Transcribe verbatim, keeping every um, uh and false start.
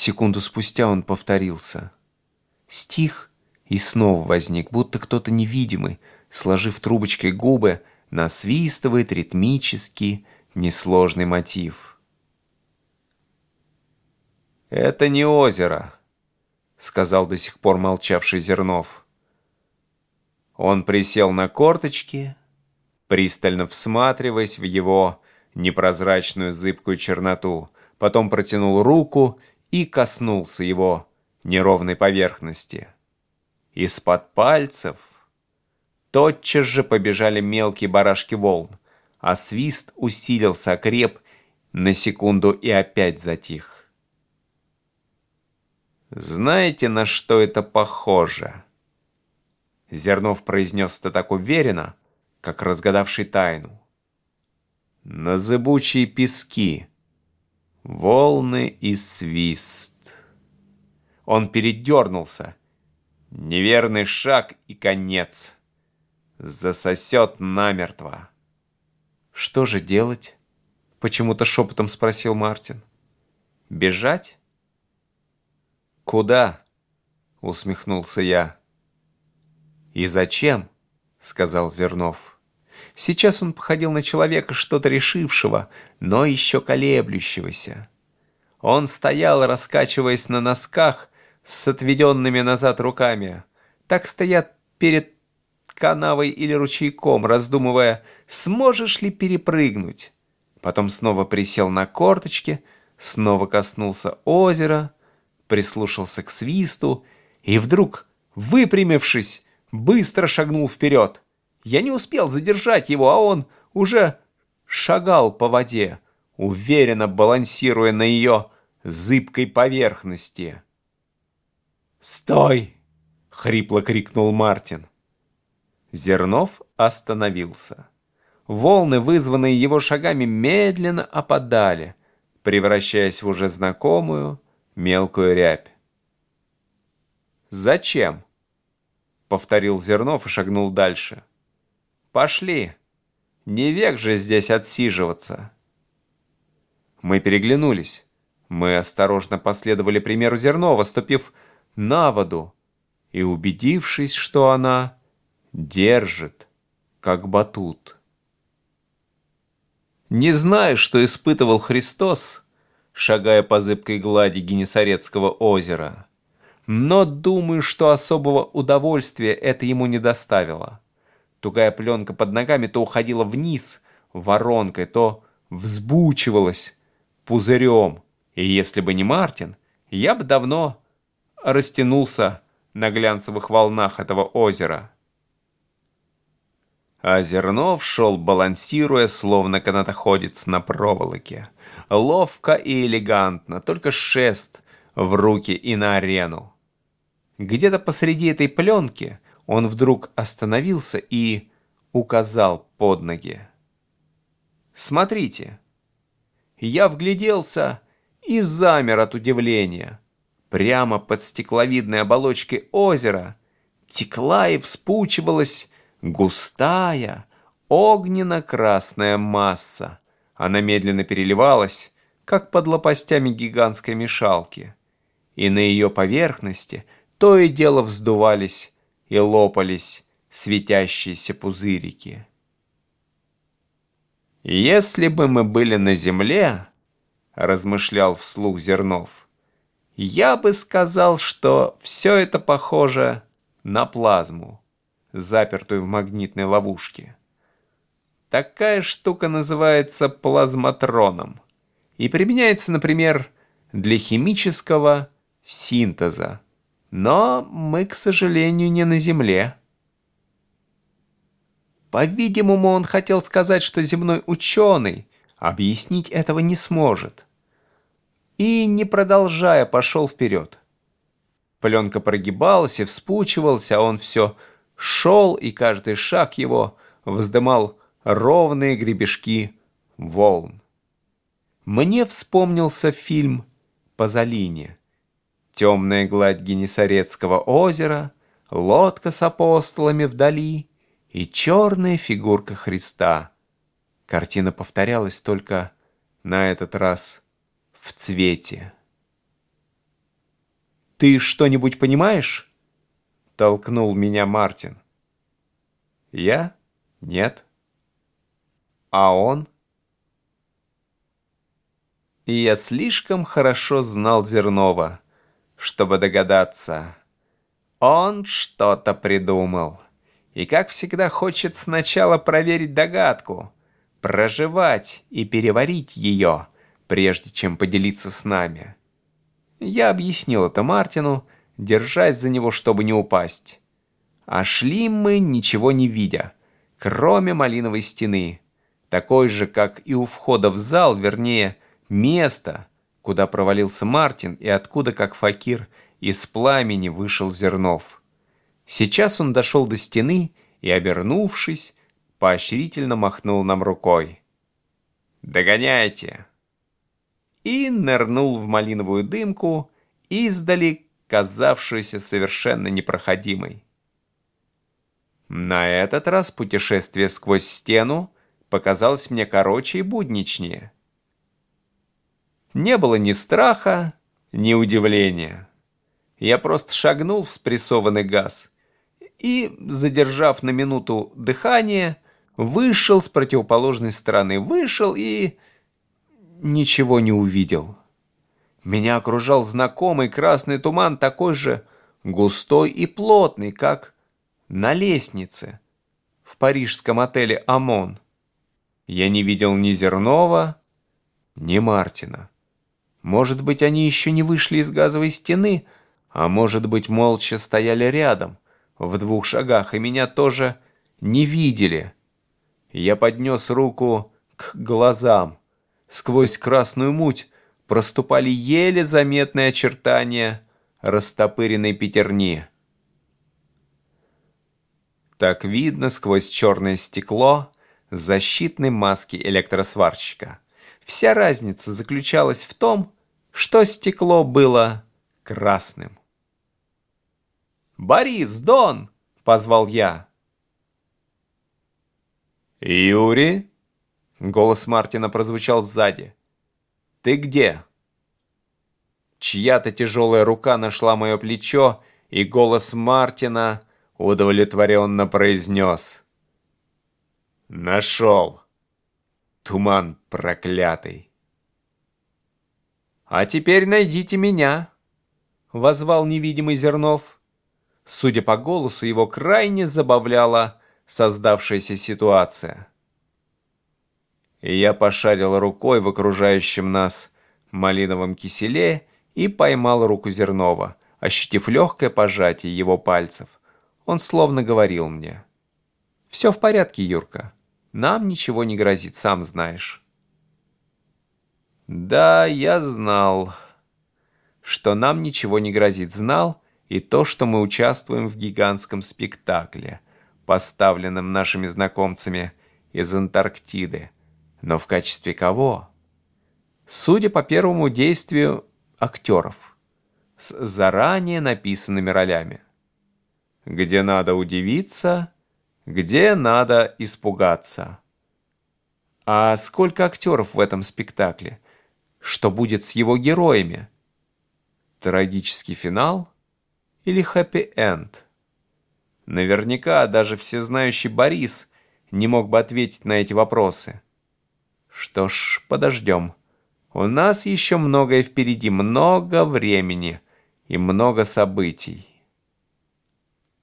Секунду спустя он повторился. Стих и снова возник, будто кто-то невидимый, сложив трубочкой губы, насвистывает ритмический, несложный мотив. «Это не озеро», — сказал до сих пор молчавший Зернов. Он присел на корточки, пристально всматриваясь в его непрозрачную зыбкую черноту, потом протянул руку и коснулся его неровной поверхности. Из-под пальцев тотчас же побежали мелкие барашки волн, а свист усилился, окреп на секунду и опять затих. «Знаете, на что это похоже?» Зернов произнес это так уверенно, как разгадавший тайну. «На зыбучие пески, волны и свист». Он передернулся. Неверный шаг и конец. Засосет намертво. «Что же делать?» — почему-то шепотом спросил Мартин. «Бежать?» «Куда?» — усмехнулся я. «И зачем?» — сказал Зернов. Сейчас он походил на человека, что-то решившего, но еще колеблющегося. Он стоял, раскачиваясь на носках, с отведенными назад руками. Так стоят перед канавой или ручейком, раздумывая, сможешь ли перепрыгнуть. Потом снова присел на корточки, снова коснулся озера, прислушался к свисту и вдруг, выпрямившись, быстро шагнул вперед. Я не успел задержать его, а он уже шагал по воде, уверенно балансируя на ее зыбкой поверхности. «Стой!» — хрипло крикнул Мартин. Зернов остановился. Волны, вызванные его шагами, медленно опадали, превращаясь в уже знакомую мелкую рябь. «Зачем?» — повторил Зернов и шагнул дальше. «Пошли! Не век же здесь отсиживаться!» Мы переглянулись. Мы осторожно последовали примеру Зернова, ступив на воду и убедившись, что она держит, как батут. Не знаю, что испытывал Христос, шагая по зыбкой глади Генесарецкого озера, но думаю, что особого удовольствия это ему не доставило. Тугая пленка под ногами то уходила вниз воронкой, то взбучивалась пузырем, и если бы не Мартин, я бы давно растянулся на глянцевых волнах этого озера. А Зернов шел, балансируя, словно канатоходец на проволоке. Ловко и элегантно, только шест в руки и на арену. Где-то посреди этой пленки он вдруг остановился и указал под ноги. «Смотрите!» Я вгляделся и замер от удивления. Прямо под стекловидной оболочкой озера текла и вспучивалась густая, огненно-красная масса. Она медленно переливалась, как под лопастями гигантской мешалки. И на ее поверхности то и дело вздувались и лопались светящиеся пузырики. «Если бы мы были на земле, — размышлял вслух Зернов, — я бы сказал, что все это похоже на плазму, запертую в магнитной ловушке. Такая штука называется плазматроном и применяется, например, для химического синтеза. Но мы, к сожалению, не на Земле». По-видимому, он хотел сказать, что земной ученый объяснить этого не сможет. И, не продолжая, пошел вперед. Пленка прогибалась и вспучивалась, а он все шел, и каждый шаг его вздымал ровные гребешки волн. Мне вспомнился фильм «Пазолини». Темная гладь Генесарецкого озера, лодка с апостолами вдали и черная фигурка Христа. Картина повторялась только на этот раз в цвете. «Ты что-нибудь понимаешь?» — толкнул меня Мартин. Я? Нет. А он? И я слишком хорошо знал Зернова, чтобы догадаться. Он что-то придумал. И, как всегда, хочет сначала проверить догадку, прожевать и переварить ее, прежде чем поделиться с нами. Я объяснил это Мартину, держась за него, чтобы не упасть. А шли мы, ничего не видя, кроме малиновой стены, такой же, как и у входа в зал, вернее, место, куда провалился Мартин и откуда, как факир, из пламени вышел Зернов. Сейчас он дошел до стены и, обернувшись, поощрительно махнул нам рукой. «Догоняйте!» И нырнул в малиновую дымку, издали казавшуюся совершенно непроходимой. На этот раз путешествие сквозь стену показалось мне короче и будничнее. Не было ни страха, ни удивления. Я просто шагнул в спрессованный газ и, задержав на минуту дыхание, вышел с противоположной стороны, вышел и ничего не увидел. Меня окружал знакомый красный туман, такой же густой и плотный, как на лестнице в парижском отеле «Амон». Я не видел ни Зернова, ни Мартина. Может быть, они еще не вышли из газовой стены, а может быть, молча стояли рядом, в двух шагах, и меня тоже не видели. Я поднес руку к глазам. Сквозь красную муть проступали еле заметные очертания растопыренной пятерни. Так видно сквозь черное стекло защитной маски электросварщика. Вся разница заключалась в том, что стекло было красным. «Борис, Дон!» — позвал я. «Юрий?» — голос Мартина прозвучал сзади. «Ты где?» Чья-то тяжелая рука нашла мое плечо, и голос Мартина удовлетворенно произнес: «Нашел! Туман проклятый!» «А теперь найдите меня!» — воззвал невидимый Зернов. Судя по голосу, его крайне забавляла создавшаяся ситуация. И я пошарил рукой в окружающем нас малиновом киселе и поймал руку Зернова, ощутив легкое пожатие его пальцев. Он словно говорил мне: «Все в порядке, Юрка, нам ничего не грозит, сам знаешь». Да, я знал, что нам ничего не грозит, знал и то, что мы участвуем в гигантском спектакле, поставленном нашими знакомцами из Антарктиды. Но в качестве кого? Судя по первому действию, актеров с заранее написанными ролями. Где надо удивиться, где надо испугаться. А сколько актеров в этом спектакле? Что будет с его героями? Трагический финал или хэппи-энд? Наверняка даже всезнающий Борис не мог бы ответить на эти вопросы. Что ж, подождем. У нас еще многое впереди, много времени и много событий.